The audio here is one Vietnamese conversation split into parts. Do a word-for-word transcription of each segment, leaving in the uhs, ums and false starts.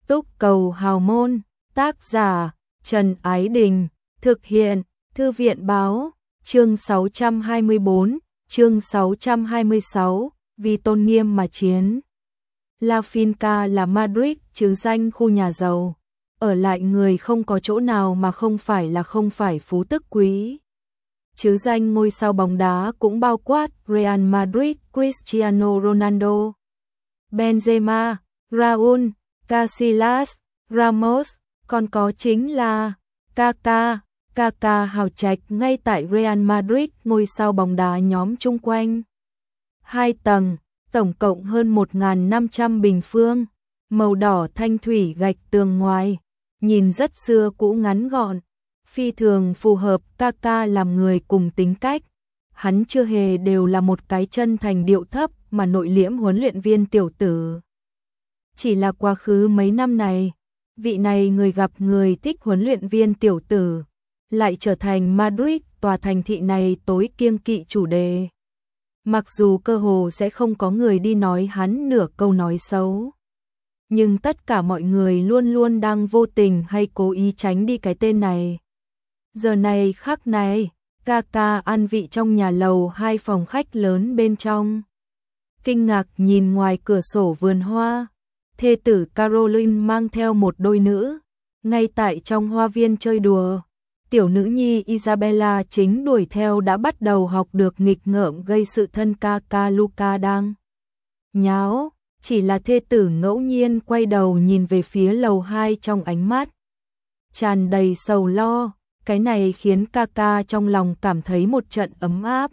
Túc Cầu Hào Môn, tác giả Trần Ái Đình, thực hiện Thư viện Báo, chương sáu trăm hai mươi bốn, chương sáu trăm hai mươi sáu, vì tôn nghiêm mà chiến. La Finca là Madrid chứ danh khu nhà giàu, ở lại người không có chỗ nào mà không phải là không phải phú tức quý. Chứ danh ngôi sao bóng đá cũng bao quát Real Madrid, Cristiano Ronaldo, Benzema, Raúl, Casillas, Ramos, còn có chính là Kaká. Kaká hào trạch ngay tại Real Madrid, ngôi sao bóng đá nhóm chung quanh hai tầng, tổng cộng hơn một nghìn năm trăm bình phương, màu đỏ thanh thủy gạch tường ngoài, nhìn rất xưa cũ ngắn gọn, phi thường phù hợp Kaká làm người cùng tính cách. Hắn chưa hề đều là một cái chân thành điệu thấp mà nội liễm huấn luyện viên tiểu tử. Chỉ là quá khứ mấy năm này, vị này người gặp người thích huấn luyện viên tiểu tử, lại trở thành Madrid, tòa thành thị này tối kiêng kỵ chủ đề. Mặc dù cơ hồ sẽ không có người đi nói hắn nửa câu nói xấu, nhưng tất cả mọi người luôn luôn đang vô tình hay cố ý tránh đi cái tên này. Giờ này khắc này, Kaká ăn vị trong nhà lầu hai phòng khách lớn bên trong. Kinh ngạc nhìn ngoài cửa sổ vườn hoa, thê tử Caroline mang theo một đôi nữ, ngay tại trong hoa viên chơi đùa. Tiểu nữ nhi Isabella chính đuổi theo đã bắt đầu học được nghịch ngợm gây sự thân Kaká Luka đang nháo, chỉ là thê tử ngẫu nhiên quay đầu nhìn về phía lầu hai trong ánh mắt tràn đầy sầu lo, cái này khiến Kaká trong lòng cảm thấy một trận ấm áp.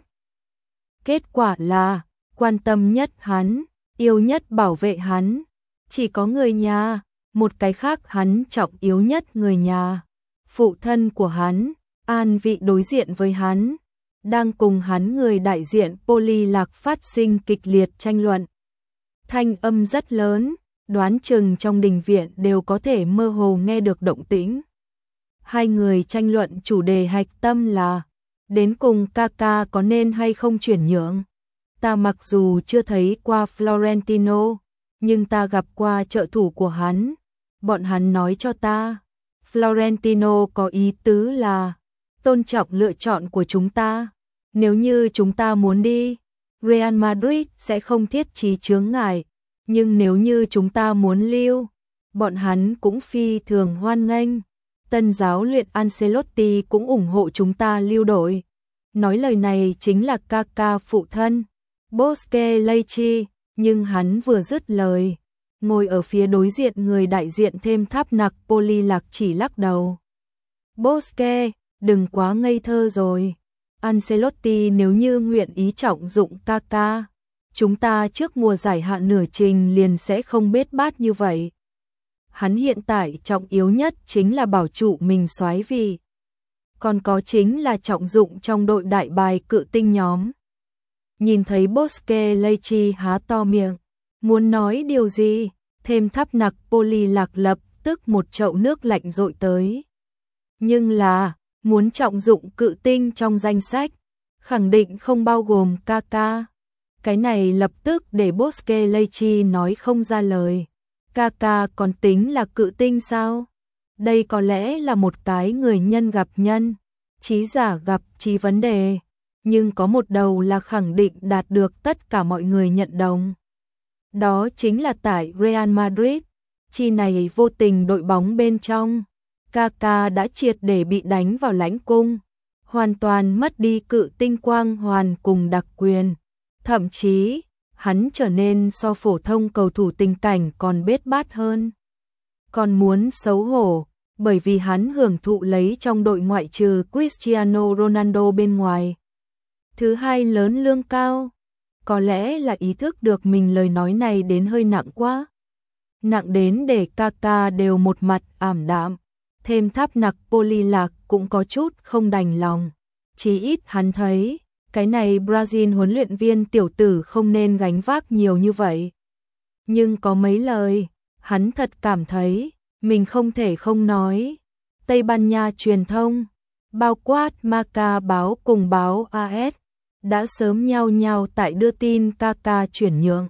Kết quả là, quan tâm nhất hắn, yêu nhất bảo vệ hắn, chỉ có người nhà, một cái khác hắn trọng yếu nhất người nhà. Phụ thân của hắn, an vị đối diện với hắn, đang cùng hắn người đại diện Poli Lạc phát sinh kịch liệt tranh luận. Thanh âm rất lớn, đoán chừng trong đình viện đều có thể mơ hồ nghe được động tĩnh. Hai người tranh luận chủ đề hạch tâm là, đến cùng Kaká có nên hay không chuyển nhượng. Ta mặc dù chưa thấy qua Florentino, nhưng ta gặp qua trợ thủ của hắn, bọn hắn nói cho ta. Florentino có ý tứ là tôn trọng lựa chọn của chúng ta. Nếu như chúng ta muốn đi, Real Madrid sẽ không thiết trí chướng ngại. Nhưng nếu như chúng ta muốn lưu, bọn hắn cũng phi thường hoan nghênh. Tân giáo luyện Ancelotti cũng ủng hộ chúng ta lưu đội. Nói lời này chính là Kaká phụ thân, Bosque Leichi, nhưng hắn vừa dứt lời, ngồi ở phía đối diện người đại diện thêm tháp nặc Poli Lạc chỉ lắc đầu. Bosque, đừng quá ngây thơ rồi. Ancelotti nếu như nguyện ý trọng dụng Kaká, chúng ta trước mùa giải hạn nửa trình liền sẽ không bết bát như vậy. Hắn hiện tại trọng yếu nhất chính là bảo trụ mình soái vị. Còn có chính là trọng dụng trong đội đại bài cự tinh nhóm. Nhìn thấy Bosque Leichi há to miệng, muốn nói điều gì, thêm tháp nặc Poli Lạc lập tức một chậu nước lạnh dội tới. Nhưng là, muốn trọng dụng cự tinh trong danh sách, khẳng định không bao gồm Kaká. Cái này lập tức để Bosque Leichi nói không ra lời. Kaká còn tính là cự tinh sao? Đây có lẽ là một cái người nhân gặp nhân, trí giả gặp trí vấn đề. Nhưng có một đầu là khẳng định đạt được tất cả mọi người nhận đồng. Đó chính là tại Real Madrid, chi này vô tình đội bóng bên trong, Kaká đã triệt để bị đánh vào lãnh cung, hoàn toàn mất đi cự tinh quang hoàn cùng đặc quyền. Thậm chí, hắn trở nên so phổ thông cầu thủ tình cảnh còn bết bát hơn. Còn muốn xấu hổ, bởi vì hắn hưởng thụ lấy trong đội ngoại trừ Cristiano Ronaldo bên ngoài. Thứ hai lớn lương cao. Có lẽ là ý thức được mình lời nói này đến hơi nặng quá. Nặng đến để Kaká đều một mặt ảm đạm. Thêm tháp nặc Poli Lạc cũng có chút không đành lòng. Chí ít hắn thấy, cái này Brazil huấn luyện viên tiểu tử không nên gánh vác nhiều như vậy. Nhưng có mấy lời, hắn thật cảm thấy, mình không thể không nói. Tây Ban Nha truyền thông, bao quát Marca báo cùng báo a ét, đã sớm nhao nhao tại đưa tin Kaká chuyển nhượng.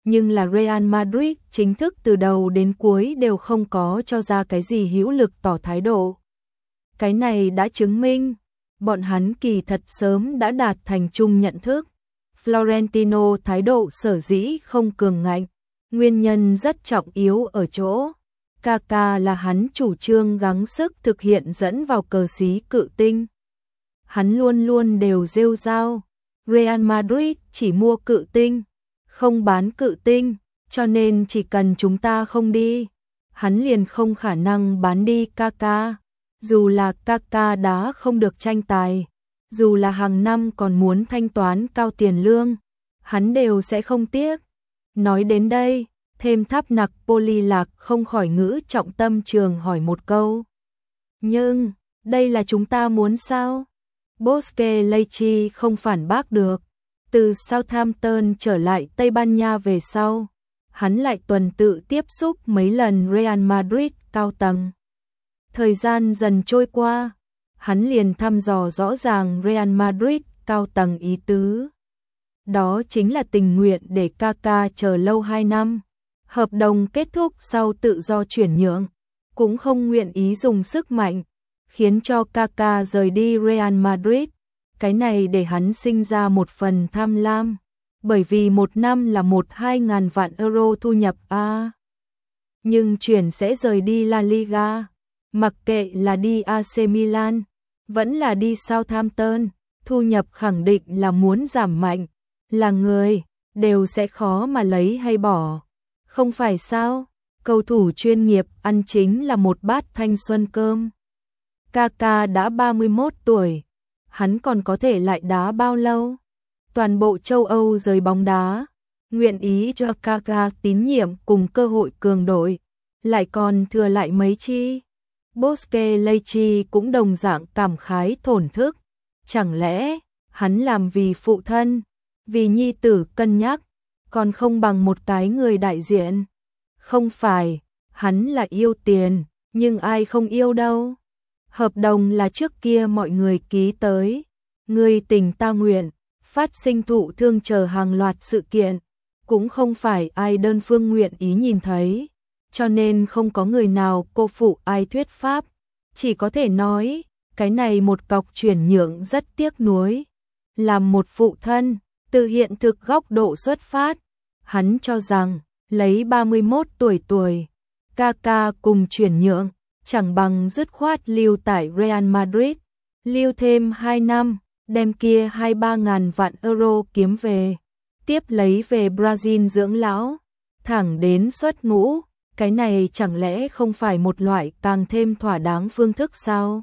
nhưng là Real Madrid chính thức từ đầu đến cuối đều không có cho ra cái gì hữu lực tỏ thái độ. Cái này đã chứng minh, bọn hắn kỳ thật sớm đã đạt thành chung nhận thức. Florentino thái độ sở dĩ không cường ngạnh, nguyên nhân rất trọng yếu ở chỗ Kaka là hắn chủ trương gắng sức thực hiện dẫn vào cờ xí cự tinh. Hắn luôn luôn đều rêu rao, Real Madrid chỉ mua cự tinh, không bán cự tinh, cho nên chỉ cần chúng ta không đi, hắn liền không khả năng bán đi Kaka. Dù là Kaka đá không được tranh tài, dù là hàng năm còn muốn thanh toán cao tiền lương, hắn đều sẽ không tiếc. Nói đến đây, thêm tháp nặc Poli Lạc không khỏi ngữ trọng tâm trường hỏi một câu. Nhưng, đây là chúng ta muốn sao? Bosque-Lechi không phản bác được. Từ Southampton trở lại Tây Ban Nha về sau, hắn lại tuần tự tiếp xúc mấy lần Real Madrid cao tầng. Thời gian dần trôi qua, hắn liền thăm dò rõ ràng Real Madrid cao tầng ý tứ. Đó chính là tình nguyện để Kaka chờ lâu hai năm. Hợp đồng kết thúc sau tự do chuyển nhượng, cũng không nguyện ý dùng sức mạnh, khiến cho Kaka rời đi Real Madrid. Cái này để hắn sinh ra một phần tham lam, bởi vì một năm là một hai ngàn vạn euro thu nhập a. Nhưng chuyển sẽ rời đi La Liga, mặc kệ là đi a xê Milan, vẫn là đi Southampton, thu nhập khẳng định là muốn giảm mạnh, là người, đều sẽ khó mà lấy hay bỏ. Không phải sao, cầu thủ chuyên nghiệp ăn chính là một bát thanh xuân cơm. Kaka đã ba mươi mốt tuổi, hắn còn có thể lại đá bao lâu? Toàn bộ châu Âu giới bóng đá, nguyện ý cho Kaka tín nhiệm cùng cơ hội cường đội, lại còn thừa lại mấy chi? Bosque-Lechi cũng đồng dạng cảm khái thổn thức. Chẳng lẽ, hắn làm vì phụ thân, vì nhi tử cân nhắc, còn không bằng một cái người đại diện? Không phải, hắn là yêu tiền, nhưng ai không yêu đâu. Hợp đồng là trước kia mọi người ký tới, người tình ta nguyện, phát sinh thụ thương chờ hàng loạt sự kiện, cũng không phải ai đơn phương nguyện ý nhìn thấy, cho nên không có người nào cô phụ ai thuyết pháp, chỉ có thể nói, cái này một cọc chuyển nhượng rất tiếc nuối. Làm một phụ thân, từ hiện thực góc độ xuất phát, hắn cho rằng, lấy ba mươi mốt tuổi tuổi, Kaka cùng chuyển nhượng, chẳng bằng dứt khoát lưu tại Real Madrid, lưu thêm hai năm, đem kia hai ba ngàn vạn euro kiếm về, tiếp lấy về Brazil dưỡng lão, thẳng đến xuất ngũ, cái này chẳng lẽ không phải một loại càng thêm thỏa đáng phương thức sao?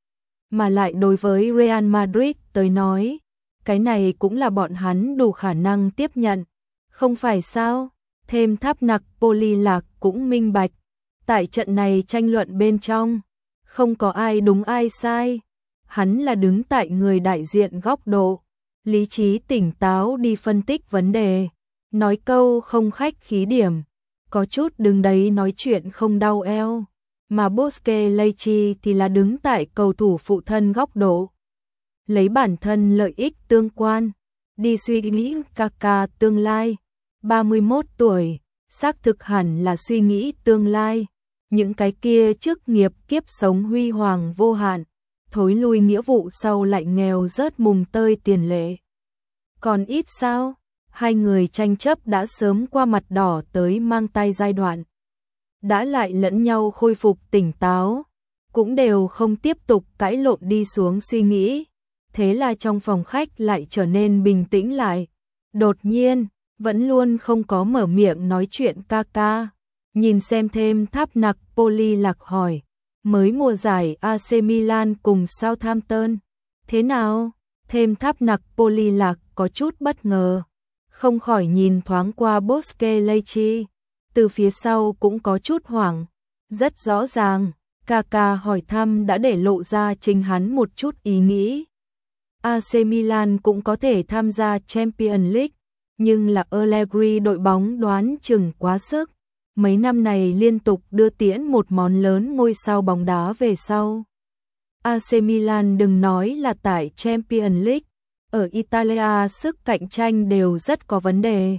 Mà lại đối với Real Madrid tới nói, cái này cũng là bọn hắn đủ khả năng tiếp nhận, không phải sao? Thêm tháp nặc Poli Lạc cũng minh bạch, tại trận này tranh luận bên trong, không có ai đúng ai sai, hắn là đứng tại người đại diện góc độ, lý trí tỉnh táo đi phân tích vấn đề, nói câu không khách khí điểm, có chút đứng đấy nói chuyện không đau eo, mà Bosque-Lechi thì là đứng tại cầu thủ phụ thân góc độ, lấy bản thân lợi ích tương quan, đi suy nghĩ Kaka tương lai, ba mươi mốt tuổi, xác thực hẳn là suy nghĩ tương lai, những cái kia trước nghiệp kiếp sống huy hoàng vô hạn, thối lui nghĩa vụ sau lại nghèo rớt mùng tơi tiền lệ. Còn ít sao? Hai người tranh chấp đã sớm qua mặt đỏ tới mang tay giai đoạn. Đã lại lẫn nhau khôi phục tỉnh táo, cũng đều không tiếp tục cãi lộn đi xuống suy nghĩ. Thế là trong phòng khách lại trở nên bình tĩnh lại. Đột nhiên, vẫn luôn không có mở miệng nói chuyện Kaka. Nhìn xem thêm tháp nặc Poli Lạc hỏi, mới mùa giải a xê Milan cùng Southampton, thế nào? Thêm tháp nặc Poli Lạc có chút bất ngờ, không khỏi nhìn thoáng qua Bosque-Lechi, từ phía sau cũng có chút hoảng. Rất rõ ràng, Kaka hỏi thăm đã để lộ ra chính hắn một chút ý nghĩ. a xê Milan cũng có thể tham gia Champions League, nhưng là Allegri đội bóng đoán chừng quá sức. Mấy năm này liên tục đưa tiễn một món lớn ngôi sao bóng đá về sau. a xê Milan đừng nói là tại Champions League, ở Italia sức cạnh tranh đều rất có vấn đề.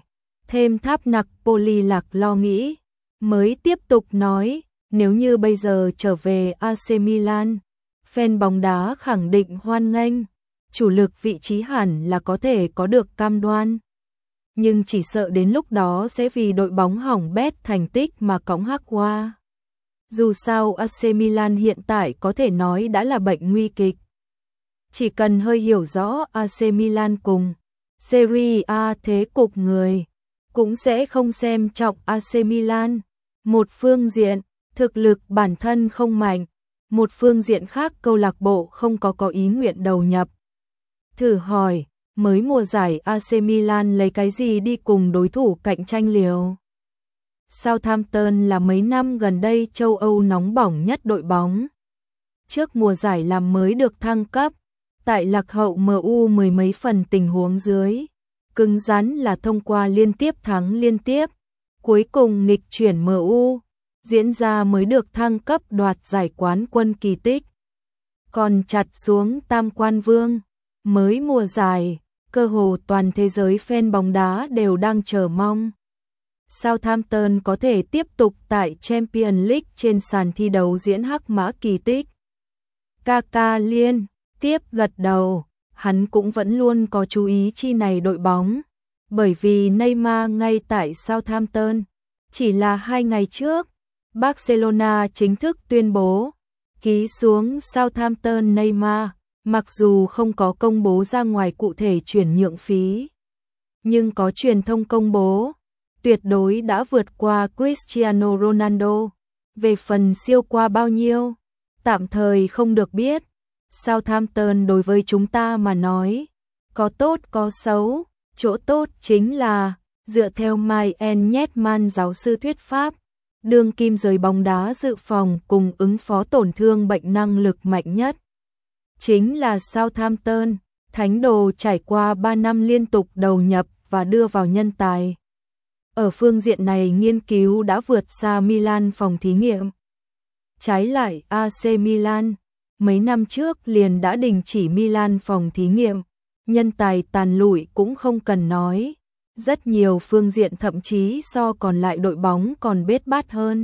Thêm Tháp Nặc Poli Lạc lo nghĩ, mới tiếp tục nói, nếu như bây giờ trở về a xê Milan, fan bóng đá khẳng định hoan nghênh, chủ lực vị trí hẳn là có thể có được cam đoan. Nhưng chỉ sợ đến lúc đó sẽ vì đội bóng hỏng bét thành tích mà cõng hắc qua. Dù sao a xê Milan hiện tại có thể nói đã là bệnh nguy kịch. Chỉ cần hơi hiểu rõ a xê Milan cùng Serie A thế cục người, cũng sẽ không xem trọng a xê Milan. Một phương diện, thực lực bản thân không mạnh, một phương diện khác câu lạc bộ không có có ý nguyện đầu nhập. Thử hỏi, mới mùa giải a xê Milan lấy cái gì đi cùng đối thủ cạnh tranh liều? Southampton là mấy năm gần đây châu Âu nóng bỏng nhất đội bóng. Trước mùa giải làm mới được thăng cấp, tại lạc hậu em u mười mấy phần tình huống dưới, cứng rắn là thông qua liên tiếp thắng liên tiếp, cuối cùng nghịch chuyển em u, diễn ra mới được thăng cấp đoạt giải quán quân kỳ tích. Còn chặt xuống tam quan vương, mới mùa giải, cơ hồ toàn thế giới fan bóng đá đều đang chờ mong Southampton có thể tiếp tục tại Champions League trên sàn thi đấu diễn hắc mã kỳ tích. Kaka liên tiếp gật đầu, hắn cũng vẫn luôn có chú ý chi này đội bóng, bởi vì Neymar ngay tại Southampton. Chỉ là hai ngày trước, Barcelona chính thức tuyên bố ký xuống Southampton Neymar, mặc dù không có công bố ra ngoài cụ thể chuyển nhượng phí, nhưng có truyền thông công bố tuyệt đối đã vượt qua Cristiano Ronaldo. Về phần siêu qua bao nhiêu, tạm thời không được biết. Southampton đối với chúng ta mà nói, có tốt có xấu, chỗ tốt chính là, dựa theo Mike Nyetman giáo sư thuyết pháp, đương kim giới bóng đá dự phòng cùng ứng phó tổn thương bệnh năng lực mạnh nhất. Chính là Southampton, thánh đồ trải qua ba năm liên tục đầu nhập và đưa vào nhân tài. Ở phương diện này nghiên cứu đã vượt xa Milan phòng thí nghiệm. Trái lại a xê Milan, mấy năm trước liền đã đình chỉ Milan phòng thí nghiệm, nhân tài tàn lụi cũng không cần nói. Rất nhiều phương diện thậm chí so còn lại đội bóng còn bết bát hơn.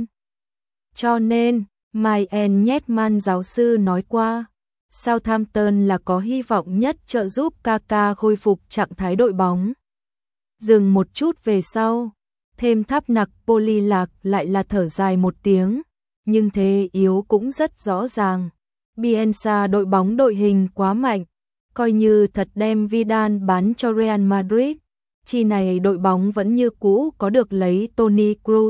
Cho nên, Mike Nyetman giáo sư nói qua, Southampton là có hy vọng nhất trợ giúp Kaka khôi phục trạng thái đội bóng. Dừng một chút về sau, thêm Tháp Nặc Poli Lạc lại là thở dài một tiếng, nhưng thế yếu cũng rất rõ ràng. Bielsa đội bóng đội hình quá mạnh, coi như thật đem Vidal bán cho Real Madrid, chi này đội bóng vẫn như cũ có được lấy Toni Kroos,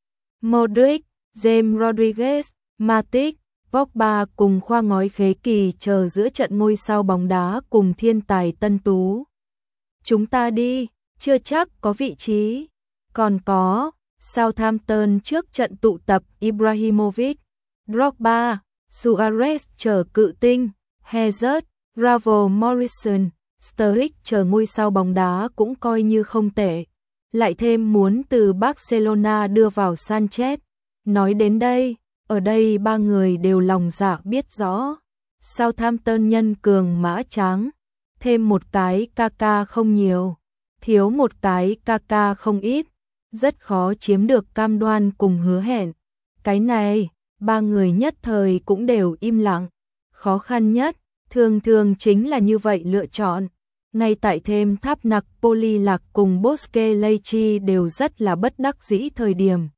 Modric, James Rodriguez, Matic, Pogba cùng khoa ngói khế kỳ chờ giữa trận ngôi sao bóng đá cùng thiên tài tân tú. Chúng ta đi, chưa chắc có vị trí. Còn có, Southampton trước trận tụ tập Ibrahimovic, Drogba, Suarez chờ cự tinh, Hazard, Ravel Morrison, Sturridge chờ ngôi sao bóng đá cũng coi như không tệ. Lại thêm muốn từ Barcelona đưa vào Sanchez. Nói đến đây, ở đây ba người đều lòng dạ biết rõ. Southampton nhân cường mã tráng, thêm một cái Kaka không nhiều, thiếu một cái Kaka không ít, rất khó chiếm được cam đoan cùng hứa hẹn. Cái này, ba người nhất thời cũng đều im lặng. Khó khăn nhất, thường thường chính là như vậy lựa chọn. Ngay tại thêm Tháp Nặc Poli Lạc cùng Bosque Leichi đều rất là bất đắc dĩ thời điểm.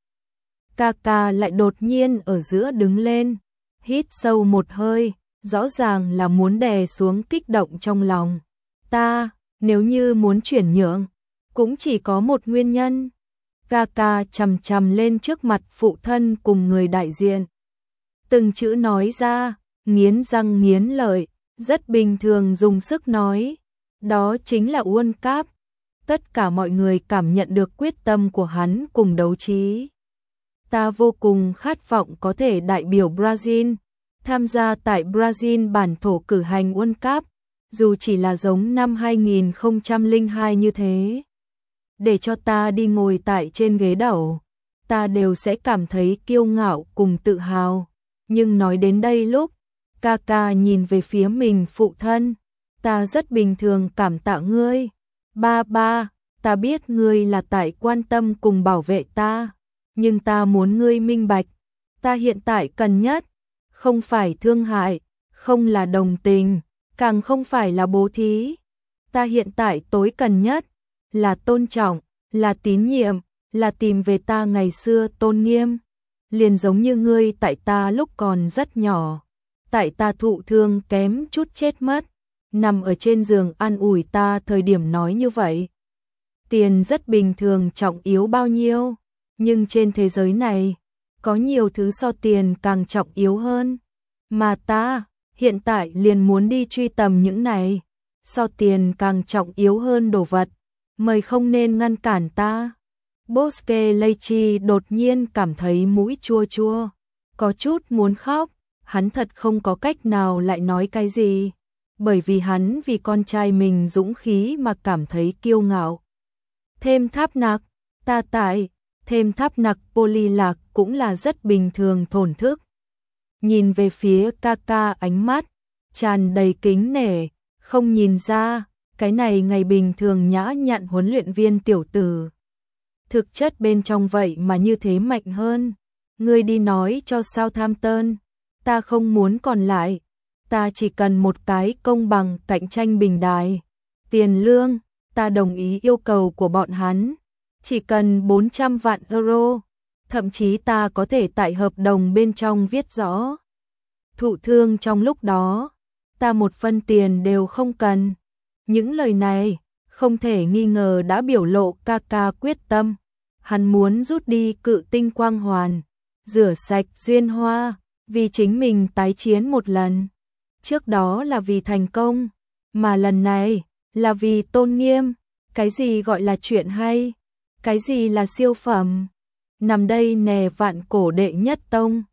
Kaka lại đột nhiên ở giữa đứng lên, hít sâu một hơi, rõ ràng là muốn đè xuống kích động trong lòng. Ta, nếu như muốn chuyển nhượng, cũng chỉ có một nguyên nhân. Kaka chằm chằm lên trước mặt phụ thân cùng người đại diện. Từng chữ nói ra, nghiến răng nghiến lợi, rất bình thường dùng sức nói. Đó chính là World Cup. Tất cả mọi người cảm nhận được quyết tâm của hắn cùng đấu trí. Ta vô cùng khát vọng có thể đại biểu Brazil, tham gia tại Brazil bản thổ cử hành World Cup, dù chỉ là giống năm hai nghìn không trăm lẻ hai như thế. Để cho ta đi ngồi tại trên ghế đầu, ta đều sẽ cảm thấy kiêu ngạo cùng tự hào. Nhưng nói đến đây lúc, Kaka nhìn về phía mình phụ thân, ta rất bình thường cảm tạ ngươi. Ba ba, Ta biết ngươi là tại quan tâm cùng bảo vệ ta, nhưng ta muốn ngươi minh bạch, ta hiện tại cần nhất, không phải thương hại, không là đồng tình, càng không phải là bố thí. Ta hiện tại tối cần nhất, là tôn trọng, là tín nhiệm, là tìm về ta ngày xưa tôn nghiêm. Liền giống như ngươi tại ta lúc còn rất nhỏ, tại ta thụ thương kém chút chết mất, nằm ở trên giường an ủi ta thời điểm nói như vậy. Tiền rất bình thường trọng yếu bao nhiêu, nhưng trên thế giới này, có nhiều thứ so tiền càng trọng yếu hơn. Mà ta, hiện tại liền muốn đi truy tầm những này, so tiền càng trọng yếu hơn đồ vật, mời không nên ngăn cản ta. Bosque Lechi đột nhiên cảm thấy mũi chua chua, có chút muốn khóc, hắn thật không có cách nào lại nói cái gì, bởi vì hắn vì con trai mình dũng khí mà cảm thấy kiêu ngạo. Thêm tháp nặc, ta tại, thêm tháp nặc poly lạc cũng là rất bình thường thổn thức. Nhìn về phía ca ca ánh mắt, tràn đầy kính nể, không nhìn ra, cái này ngày bình thường nhã nhặn huấn luyện viên tiểu tử. Thực chất bên trong vậy mà như thế mạnh hơn. Ngươi đi nói cho Southampton, ta không muốn còn lại, ta chỉ cần một cái công bằng cạnh tranh bình đài. Tiền lương, ta đồng ý yêu cầu của bọn hắn, chỉ cần bốn trăm vạn euro, thậm chí ta có thể tại hợp đồng bên trong viết rõ. Thụ thương trong lúc đó, ta một phân tiền đều không cần. Những lời này, không thể nghi ngờ đã biểu lộ ca ca quyết tâm. Hắn muốn rút đi cự tinh quang hoàn, rửa sạch duyên hoa, vì chính mình tái chiến một lần. Trước đó là vì thành công, mà lần này là vì tôn nghiêm. Cái gì gọi là chuyện hay? Cái gì là siêu phẩm? Nằm đây nè vạn cổ đệ nhất tông,